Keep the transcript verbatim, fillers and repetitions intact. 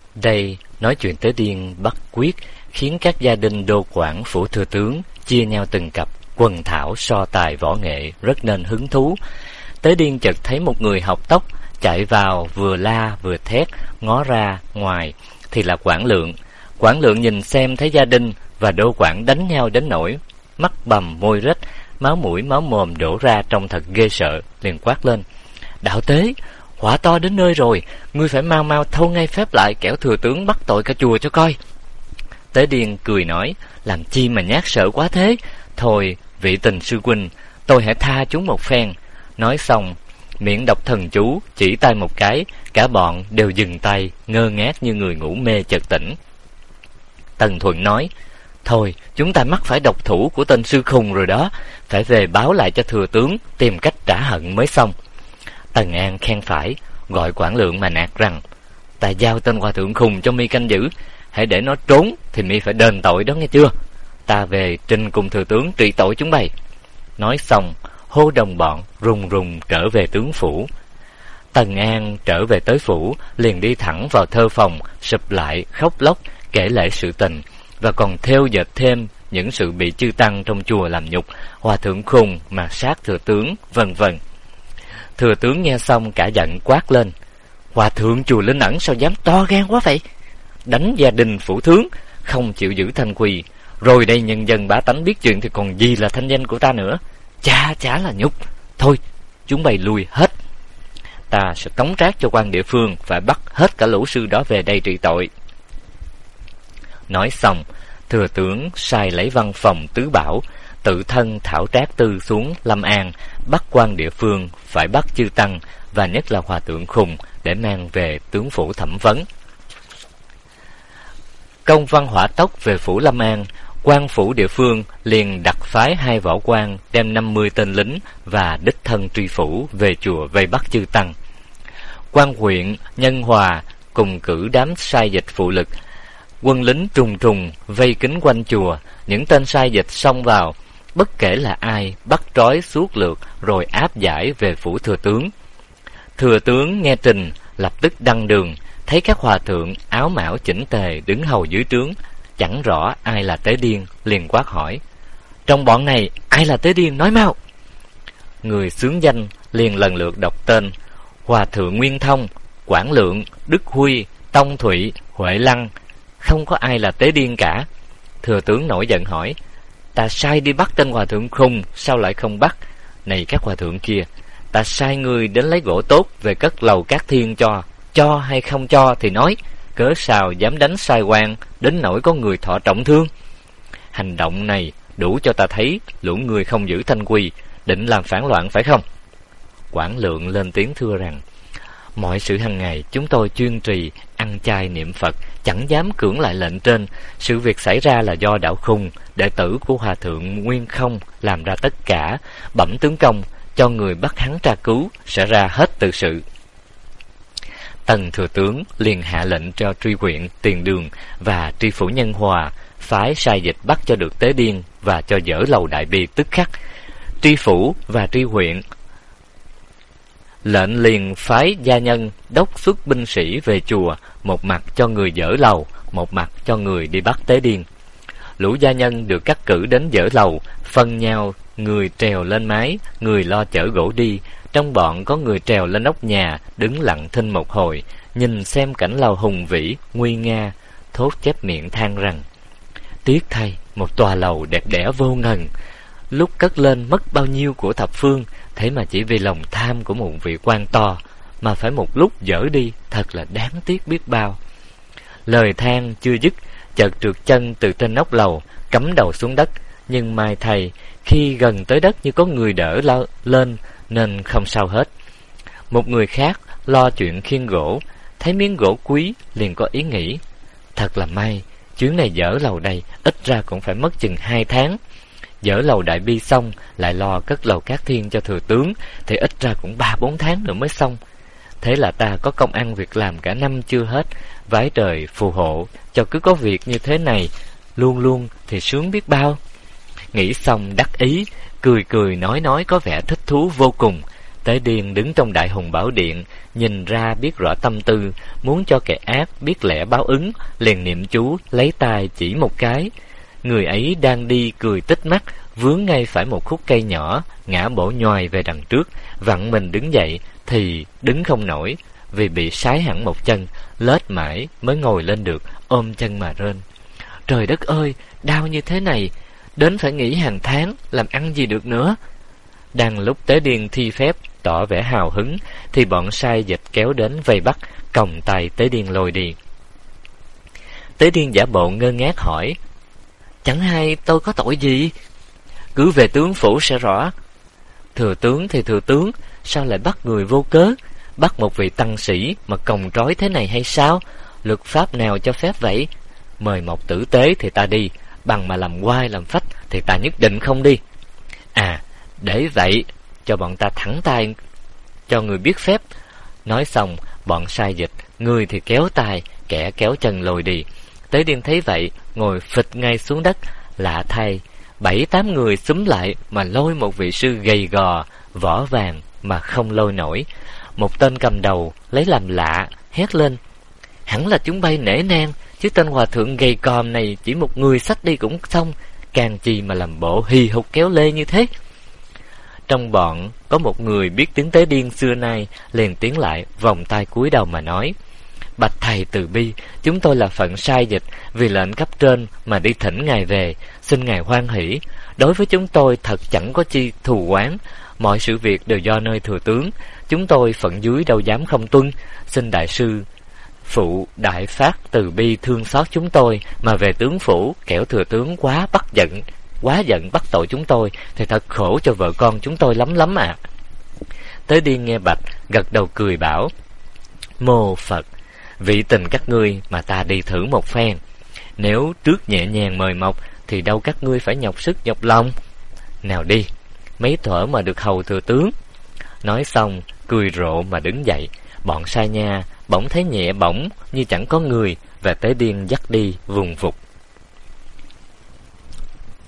Đây nói chuyện Tế Điên bắt quyết, khiến các gia đình đô quản phủ thừa tướng chia nhau từng cặp, quần thảo so tài võ nghệ rất nên hứng thú. Tế Điên chợt thấy một người học tóc chạy vào, vừa la vừa thét, ngó ra ngoài thì là Quản Lượng. Quản Lượng nhìn xem thấy gia đình và đô quản đánh nhau đến nỗi mắt bầm môi rách, máu mũi máu mồm đổ ra trông thật ghê sợ, liền quát lên: Đạo Tế, họa to đến nơi rồi, ngươi phải mau mau thâu ngay phép lại, kẻo thừa tướng bắt tội cả chùa cho coi. Tế Điên cười nói: Làm chi mà nhát sợ quá thế, thôi vị tình sư huynh, tôi hãy tha chúng một phen. Nói xong miệng đọc thần chú, chỉ tay một cái, cả bọn đều dừng tay, ngơ ngác như người ngủ mê chợt tỉnh. Tần Thuận nói: Thôi, chúng ta mắc phải độc thủ của tên sư khùng rồi đó, phải về báo lại cho thừa tướng, tìm cách trả hận mới xong. Tần An khen phải, gọi Quản Lượng mà nạt rằng: Ta giao tên hòa thượng khùng cho mi canh giữ, hãy để nó trốn thì mi phải đền tội đó nghe chưa. Ta về trình cùng thừa tướng trị tội chúng bay. Nói xong hô đồng bọn rùng rùng trở về tướng phủ. Tần An trở về tới phủ, liền đi thẳng vào thơ phòng, sụp lại khóc lóc kể lể sự tình, và còn thêu dệt thêm những sự bị chư tăng trong chùa làm nhục, hòa thượng khùng mà sát thừa tướng, vân vân. Thừa tướng nghe xong cả giận quát lên: Hòa thượng chùa Linh Ẩn sao dám to gan quá vậy, đánh gia đình phủ tướng, không chịu giữ thanh quy, rồi đây nhân dân bá tánh biết chuyện thì còn gì là thanh danh của ta nữa, chả chả là nhục. Thôi chúng bày lui hết, ta sẽ tống trác cho quan địa phương, phải bắt hết cả lũ sư đó về đây trị tội. Nói xong thừa tướng sai lấy văn phòng tứ bảo, tự thân thảo trác tư xuống Lâm An, bắt quan địa phương phải bắt chư tăng và nhất là hòa thượng khùng để mang về tướng phủ thẩm vấn. Công văn hỏa tốc về phủ Lâm An, quan phủ địa phương liền đặt phái hai võ quan đem năm mươi tên lính và đích thân truy phủ về chùa vây bắt chư tăng. Quan huyện Nhân Hòa cùng cử đám sai dịch phụ lực, quân lính trùng trùng vây kín quanh chùa. Những tên sai dịch xông vào, bất kể là ai, bắt trói suốt lượt rồi áp giải về phủ thừa tướng. Thừa tướng nghe trình lập tức đăng đường, thấy các hòa thượng áo mão chỉnh tề đứng hầu dưới trướng, chẳng rõ ai là Tế Điên, liền quát hỏi: Trong bọn này ai là Tế Điên, nói mau. Người xướng danh liền lần lượt đọc tên: Hòa thượng Nguyên Thông, Quản Lượng, Đức Huy, Tông Thụy, Huệ Lăng. Không có ai là Tế Điên cả. Thừa tướng nổi giận hỏi: Ta sai đi bắt tên hòa thượng khùng, sao lại không bắt? Này các hòa thượng kia, ta sai người đến lấy gỗ tốt về cất lầu Cát Thiên cho, cho hay không cho thì nói, cớ sao dám đánh sai quan đến nỗi có người thọ trọng thương? Hành động này đủ cho ta thấy lũ người không giữ thanh quy, định làm phản loạn phải không? Quản Lượng lên tiếng thưa rằng: Mọi sự hàng ngày chúng tôi chuyên trì ăn chay niệm Phật, chẳng dám cưỡng lại lệnh trên. Sự việc xảy ra là do đạo khùng, đệ tử của hòa thượng Nguyên Không làm ra tất cả. Bẩm tướng công, cho người bắt hắn tra cứu, sẽ ra hết tự sự. Tần thừa tướng liền hạ lệnh cho tri huyện Tiền Đường và tri phủ Nhân Hòa phái sai dịch bắt cho được Tế Điên và cho dỡ lầu Đại Bi tức khắc. Tri phủ và tri huyện lệnh liền phái gia nhân đốc xuất binh sĩ về chùa, một mặt cho người dỡ lầu, một mặt cho người đi bắt Tế Điên. Lũ gia nhân được cắt cử đến dỡ lầu, phân nhau, người trèo lên mái, người lo chở gỗ đi. Trong bọn có người trèo lên nóc nhà, đứng lặng thinh một hồi, nhìn xem cảnh lầu hùng vĩ, nguy nga, thốt chép miệng than rằng: Tiếc thay, một tòa lầu đẹp đẽ vô ngần, lúc cất lên mất bao nhiêu của thập phương, thế mà chỉ vì lòng tham của một vị quan to mà phải một lúc dỡ đi, thật là đáng tiếc biết bao. Lời than chưa dứt, chợt trượt chân từ trên nóc lầu, cắm đầu xuống đất. Nhưng mai thầy, khi gần tới đất như có người đỡ lao lên nên không sao hết. Một người khác lo chuyện khiêng gỗ, thấy miếng gỗ quý liền có ý nghĩ: Thật là may, chuyến này dỡ lầu đây ít ra cũng phải mất chừng hai tháng. Dỡ lầu Đại Bi xong, lại lo cất lầu Cát Thiên cho thừa tướng, thì ít ra cũng ba bốn tháng nữa mới xong. Thế là ta có công ăn việc làm cả năm chưa hết. Vái trời phù hộ cho cứ có việc như thế này luôn luôn thì sướng biết bao. Nghĩ xong đắc ý, cười cười nói nói có vẻ thích thú vô cùng. Tế Điên đứng trong Đại Hùng Bảo Điện, nhìn ra biết rõ tâm tư, muốn cho kẻ ác biết lẽ báo ứng, liền niệm chú, lấy tay chỉ một cái. Người ấy đang đi cười tít mắt, vướng ngay phải một khúc cây nhỏ, ngã bổ nhoài về đằng trước, vặn mình đứng dậy thì đứng không nổi, vì bị sái hẳn một chân, lết mãi mới ngồi lên được, ôm chân mà rên. Trời đất ơi, đau như thế này, đến phải nghỉ hàng tháng, làm ăn gì được nữa. Đang lúc Tế Điên thi phép tỏ vẻ hào hứng, thì bọn sai dịch kéo đến vây bắt, còng tay Tế Điên lôi đi. Tế Điên giả bộ ngơ ngác hỏi: Chẳng hay tôi có tội gì? Cứ về tướng phủ sẽ rõ. Thừa tướng thì thừa tướng, sao lại bắt người vô cớ? Bắt một vị tăng sĩ mà còng trói thế này hay sao? Luật pháp nào cho phép vậy? Mời một tử tế thì ta đi, bằng mà làm oai làm phách thì ta nhất định không đi. À, để vậy, cho bọn ta thẳng tay, cho người biết phép. Nói xong, bọn sai dịch, người thì kéo tay, kẻ kéo chân lôi đi. Tế Điên thấy vậy, ngồi phịch ngay xuống đất. Lạ thay, bảy tám người xúm lại mà lôi một vị sư gầy gò, vỏ vàng mà không lôi nổi. Một tên cầm đầu lấy làm lạ, hét lên: Hẳn là chúng bay nể nang, chứ tên hòa thượng gầy còm này chỉ một người xách đi cũng xong, càng chi mà làm bộ hì hục kéo lê như thế. Trong bọn có một người biết tiếng Tế Điên xưa nay, liền tiến lại, vòng tay cúi đầu mà nói: Bạch thầy từ bi, chúng tôi là phận sai dịch, vì lệnh cấp trên mà đi thỉnh ngài về, xin ngài hoan hỷ. Đối với chúng tôi thật chẳng có chi thù oán, mọi sự việc đều do nơi thừa tướng, chúng tôi phận dưới đâu dám không tuân. Xin đại sư phụ đại phát từ bi thương xót chúng tôi, mà về tướng phủ, kẻo thừa tướng quá bắt giận, quá giận bắt tội chúng tôi, thì thật khổ cho vợ con chúng tôi lắm lắm ạ. À. Tế Điên nghe bạch, gật đầu cười bảo: Mô Phật, vị tình các ngươi mà ta đi thử một phen. Nếu trước nhẹ nhàng mời mọc, thì đâu các ngươi phải nhọc sức nhọc lòng. Nào đi, mấy thuở mà được hầu thừa tướng. Nói xong, cười rộ mà đứng dậy. Bọn sai nha bỗng thấy nhẹ bỗng như chẳng có người, và Tế Điên dắt đi vùng vụt.